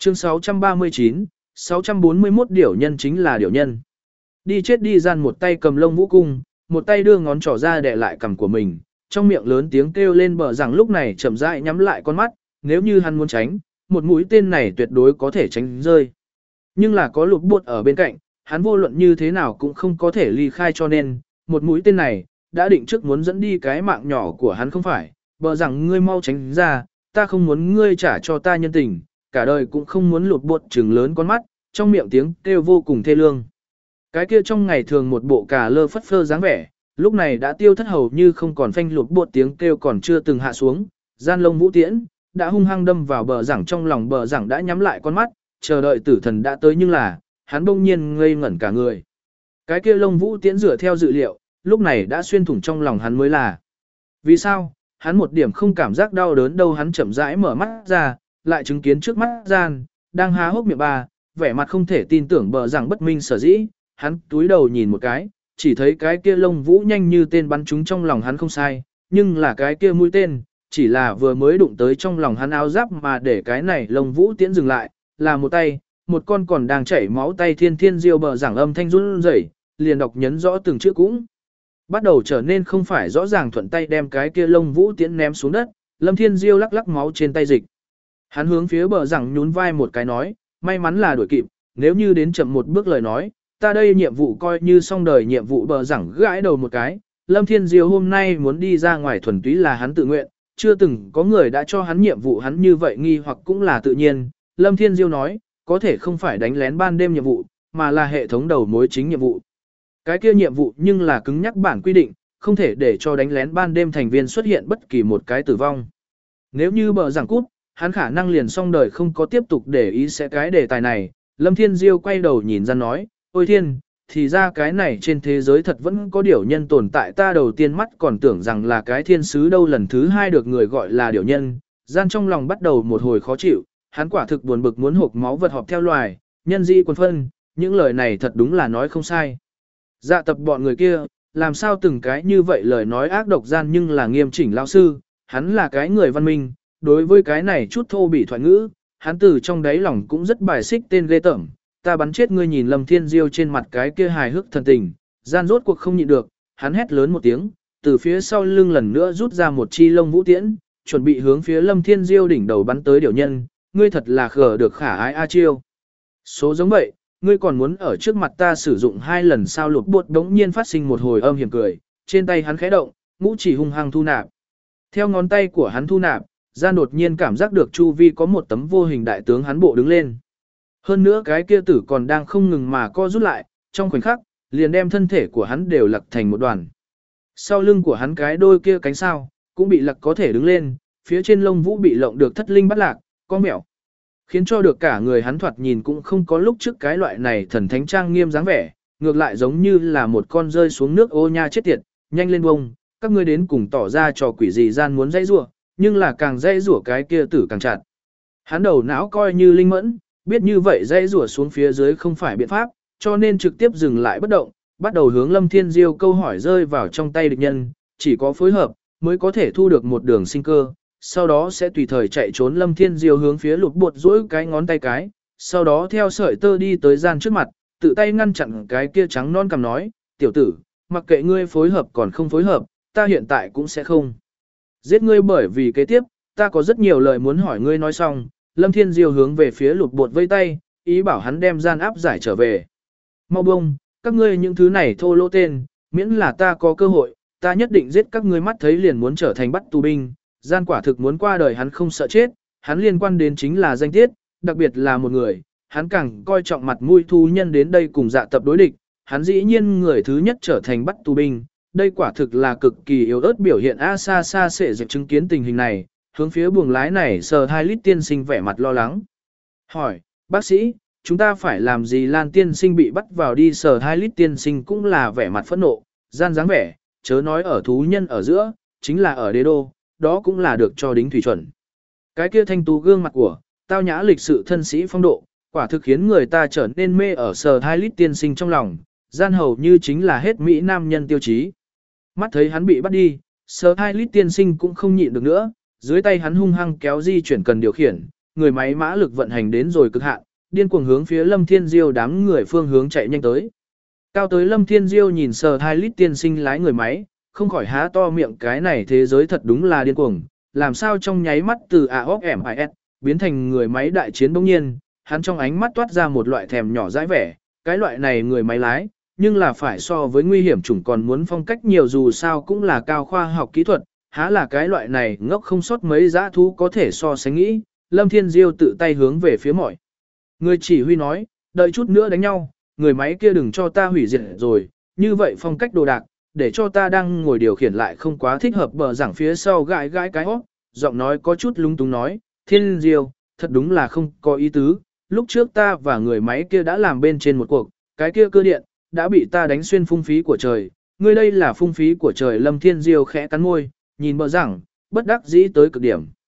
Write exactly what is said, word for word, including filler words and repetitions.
Chương sáu trăm ba mươi chín, sáu trăm bốn mươi mốt điểu nhân chính là điểu nhân. Đi chết đi gian một tay cầm lông vũ cung, một tay đưa ngón trỏ ra đè lại cằm của mình, trong miệng lớn tiếng kêu lên bờ rằng lúc này chậm rãi nhắm lại con mắt, nếu như hắn muốn tránh, một mũi tên này tuyệt đối có thể tránh rơi. Nhưng là có lục bột ở bên cạnh, hắn vô luận như thế nào cũng không có thể ly khai cho nên, một mũi tên này, đã định trước muốn dẫn đi cái mạng nhỏ của hắn không phải, bờ rằng ngươi mau tránh ra, ta không muốn ngươi trả cho ta nhân tình, cả đời cũng không muốn lục bột trừng lớn con mắt, trong miệng tiếng kêu vô cùng thê lương. Cái kia trong ngày thường một bộ cà lơ phất phơ dáng vẻ, lúc này đã tiêu thất hầu như không còn phanh lục bột tiếng kêu còn chưa từng hạ xuống, gian lông vũ tiễn, đã hung hăng đâm vào bờ rằng trong lòng bờ rằng đã nhắm lại con mắt, chờ đợi tử thần đã tới nhưng là, hắn bỗng nhiên ngây ngẩn cả người. Cái kia lông vũ tiễn dựa theo dự liệu, lúc này đã xuyên thủng trong lòng hắn mới là. Vì sao? Hắn một điểm không cảm giác đau đớn đâu hắn chậm rãi mở mắt ra, lại chứng kiến trước mắt gian, đang há hốc miệng bà, vẻ mặt không thể tin tưởng bờ rằng bất minh sở dĩ, hắn túi đầu nhìn một cái, chỉ thấy cái kia lông vũ nhanh như tên bắn trúng trong lòng hắn không sai, nhưng là cái kia mũi tên, chỉ là vừa mới đụng tới trong lòng hắn áo giáp mà để cái này lông vũ tiễn dừng lại, là một tay, một con còn đang chảy máu tay thiên thiên diêu bờ giảng âm thanh run rẩy, liền đọc nhấn rõ từng chữ cũng. Bắt đầu trở nên không phải rõ ràng thuận tay đem cái kia lông vũ tiễn ném xuống đất, Lâm Thiên Diêu lắc lắc máu trên tay dịch. Hắn hướng phía bờ giảng nhún vai một cái nói, may mắn là đuổi kịp, nếu như đến chậm một bước lời nói, ta đây nhiệm vụ coi như xong đời nhiệm vụ bờ giảng gãi đầu một cái. Lâm Thiên Diêu hôm nay muốn đi ra ngoài thuần túy là hắn tự nguyện, chưa từng có người đã cho hắn nhiệm vụ hắn như vậy nghi hoặc cũng là tự nhiên. Lâm Thiên Diêu nói, có thể không phải đánh lén ban đêm nhiệm vụ, mà là hệ thống đầu mối chính nhiệm vụ. Cái kia nhiệm vụ nhưng là cứng nhắc bản quy định, không thể để cho đánh lén ban đêm thành viên xuất hiện bất kỳ một cái tử vong. Nếu như bờ giảng cút, hắn khả năng liền xong đời không có tiếp tục để ý sẽ cái đề tài này. Lâm Thiên Diêu quay đầu nhìn ra nói, ôi thiên, thì ra cái này trên thế giới thật vẫn có điểu nhân tồn tại, ta đầu tiên mắt còn tưởng rằng là cái thiên sứ đâu, lần thứ hai được người gọi là điểu nhân, gian trong lòng bắt đầu một hồi khó chịu, hắn quả thực buồn bực muốn hộp máu vật họp theo loài, nhân di quần phân, những lời này thật đúng là nói không sai. Dạ tập bọn người kia, làm sao từng cái như vậy lời nói ác độc gian nhưng là nghiêm chỉnh lão sư, hắn là cái người văn minh, đối với cái này chút thô bỉ thoại ngữ, hắn từ trong đáy lòng cũng rất bài xích tên ghê tởm. Ta bắn chết ngươi nhìn Lâm Thiên Diêu trên mặt cái kia hài hước thần tình, gian rốt cuộc không nhịn được, hắn hét lớn một tiếng, từ phía sau lưng lần nữa rút ra một chi lông vũ tiễn, chuẩn bị hướng phía Lâm Thiên Diêu đỉnh đầu bắn tới điểu nhân, ngươi thật là khờ được khả ái a chiêu. Số giống vậy, ngươi còn muốn ở trước mặt ta sử dụng hai lần sao lột bột đống nhiên phát sinh một hồi âm hiểm cười, trên tay hắn khẽ động, ngũ chỉ hung hăng thu nạp. Theo ngón tay của hắn thu nạp, gian đột nhiên cảm giác được chu vi có một tấm vô hình đại tướng hắn bộ đứng lên. Hơn nữa cái kia tử còn đang không ngừng mà co rút lại, trong khoảnh khắc, liền đem thân thể của hắn đều lật thành một đoàn. Sau lưng của hắn cái đôi kia cánh sao, cũng bị lật có thể đứng lên, phía trên lông vũ bị lộng được thất linh bắt lạc, có mẹo. Khiến cho được cả người hắn thoạt nhìn cũng không có lúc trước cái loại này thần thánh trang nghiêm dáng vẻ, ngược lại giống như là một con rơi xuống nước ô nha chết tiệt, nhanh lên bông, các ngươi đến cùng tỏ ra trò quỷ gì gian muốn dây rủa, nhưng là càng dây rủa cái kia tử càng chặt. Hắn đầu não coi như linh mẫn, biết như vậy dây rủa xuống phía dưới không phải biện pháp, cho nên trực tiếp dừng lại bất động, bắt đầu hướng Lâm Thiên Diêu câu hỏi rơi vào trong tay địch nhân, chỉ có phối hợp mới có thể thu được một đường sinh cơ, sau đó sẽ tùy thời chạy trốn. Lâm Thiên Diêu hướng phía lục bột duỗi cái ngón tay cái, sau đó theo sợi tơ đi tới gian trước mặt, tự tay ngăn chặn cái kia trắng non cằm nói, tiểu tử, mặc kệ ngươi phối hợp còn không phối hợp, ta hiện tại cũng sẽ không giết ngươi, bởi vì kế tiếp, ta có rất nhiều lời muốn hỏi ngươi. Nói xong, Lâm Thiên Diêu hướng về phía lục bột vây tay, ý bảo hắn đem gian áp giải trở về. Mau bông, các ngươi những thứ này thô lỗ tên, miễn là ta có cơ hội, ta nhất định giết các ngươi, mắt thấy liền muốn trở thành bắt tù binh. Gian quả thực muốn qua đời, hắn không sợ chết, hắn liên quan đến chính là danh tiết, đặc biệt là một người, hắn càng coi trọng mặt mũi thú nhân đến đây cùng dạ tập đối địch, hắn dĩ nhiên người thứ nhất trở thành bắt tù binh, đây quả thực là cực kỳ yếu ớt biểu hiện. A xa xa sẽ dịp chứng kiến tình hình này, hướng phía buồng lái này sờ hai lít tiên sinh vẻ mặt lo lắng. Hỏi, bác sĩ, chúng ta phải làm gì? Lan tiên sinh bị bắt vào đi. Sờ hai lít tiên sinh cũng là vẻ mặt phẫn nộ, gian dáng vẻ, chớ nói ở thú nhân ở giữa, chính là ở đế đô, đó cũng là được cho đính thủy chuẩn. Cái kia thanh tú gương mặt của, tao nhã lịch sự thân sĩ phong độ, quả thực khiến người ta trở nên mê ở sờ hai lít tiên sinh trong lòng, gian hầu như chính là hết Mỹ nam nhân tiêu chí. Mắt thấy hắn bị bắt đi, sờ hai lít tiên sinh cũng không nhịn được nữa, dưới tay hắn hung hăng kéo di chuyển cần điều khiển, người máy mã lực vận hành đến rồi cực hạn, điên cuồng hướng phía Lâm Thiên Diêu đám người phương hướng chạy nhanh tới. Cao tới Lâm Thiên Diêu nhìn sờ hai lít tiên sinh lái người máy, không khỏi há to miệng, cái này thế giới thật đúng là điên cuồng, làm sao trong nháy mắt từ a o ép em i ét biến thành người máy đại chiến bỗng nhiên, hắn trong ánh mắt toát ra một loại thèm nhỏ dãi vẻ, cái loại này người máy lái, nhưng là phải so với nguy hiểm chủng còn muốn phong cách nhiều, dù sao cũng là cao khoa học kỹ thuật, há là cái loại này ngốc không sót mấy dã thú có thể so sánh nghĩ. Lâm Thiên Diêu tự tay hướng về phía mọi người chỉ huy nói, đợi chút nữa đánh nhau, người máy kia đừng cho ta hủy diệt rồi, như vậy phong cách đồ đạc, để cho ta đang ngồi điều khiển lại không quá thích hợp. Bờ giảng phía sau gãi gãi cái hót, giọng nói có chút lúng túng nói, Thiên Diêu, thật đúng là không có ý tứ, lúc trước ta và người máy kia đã làm bên trên một cuộc, cái kia cơ điện, đã bị ta đánh xuyên phung phí của trời, ngươi đây là phung phí của trời. Lâm Thiên Diêu khẽ cắn môi, nhìn bờ giảng, bất đắc dĩ tới cực điểm.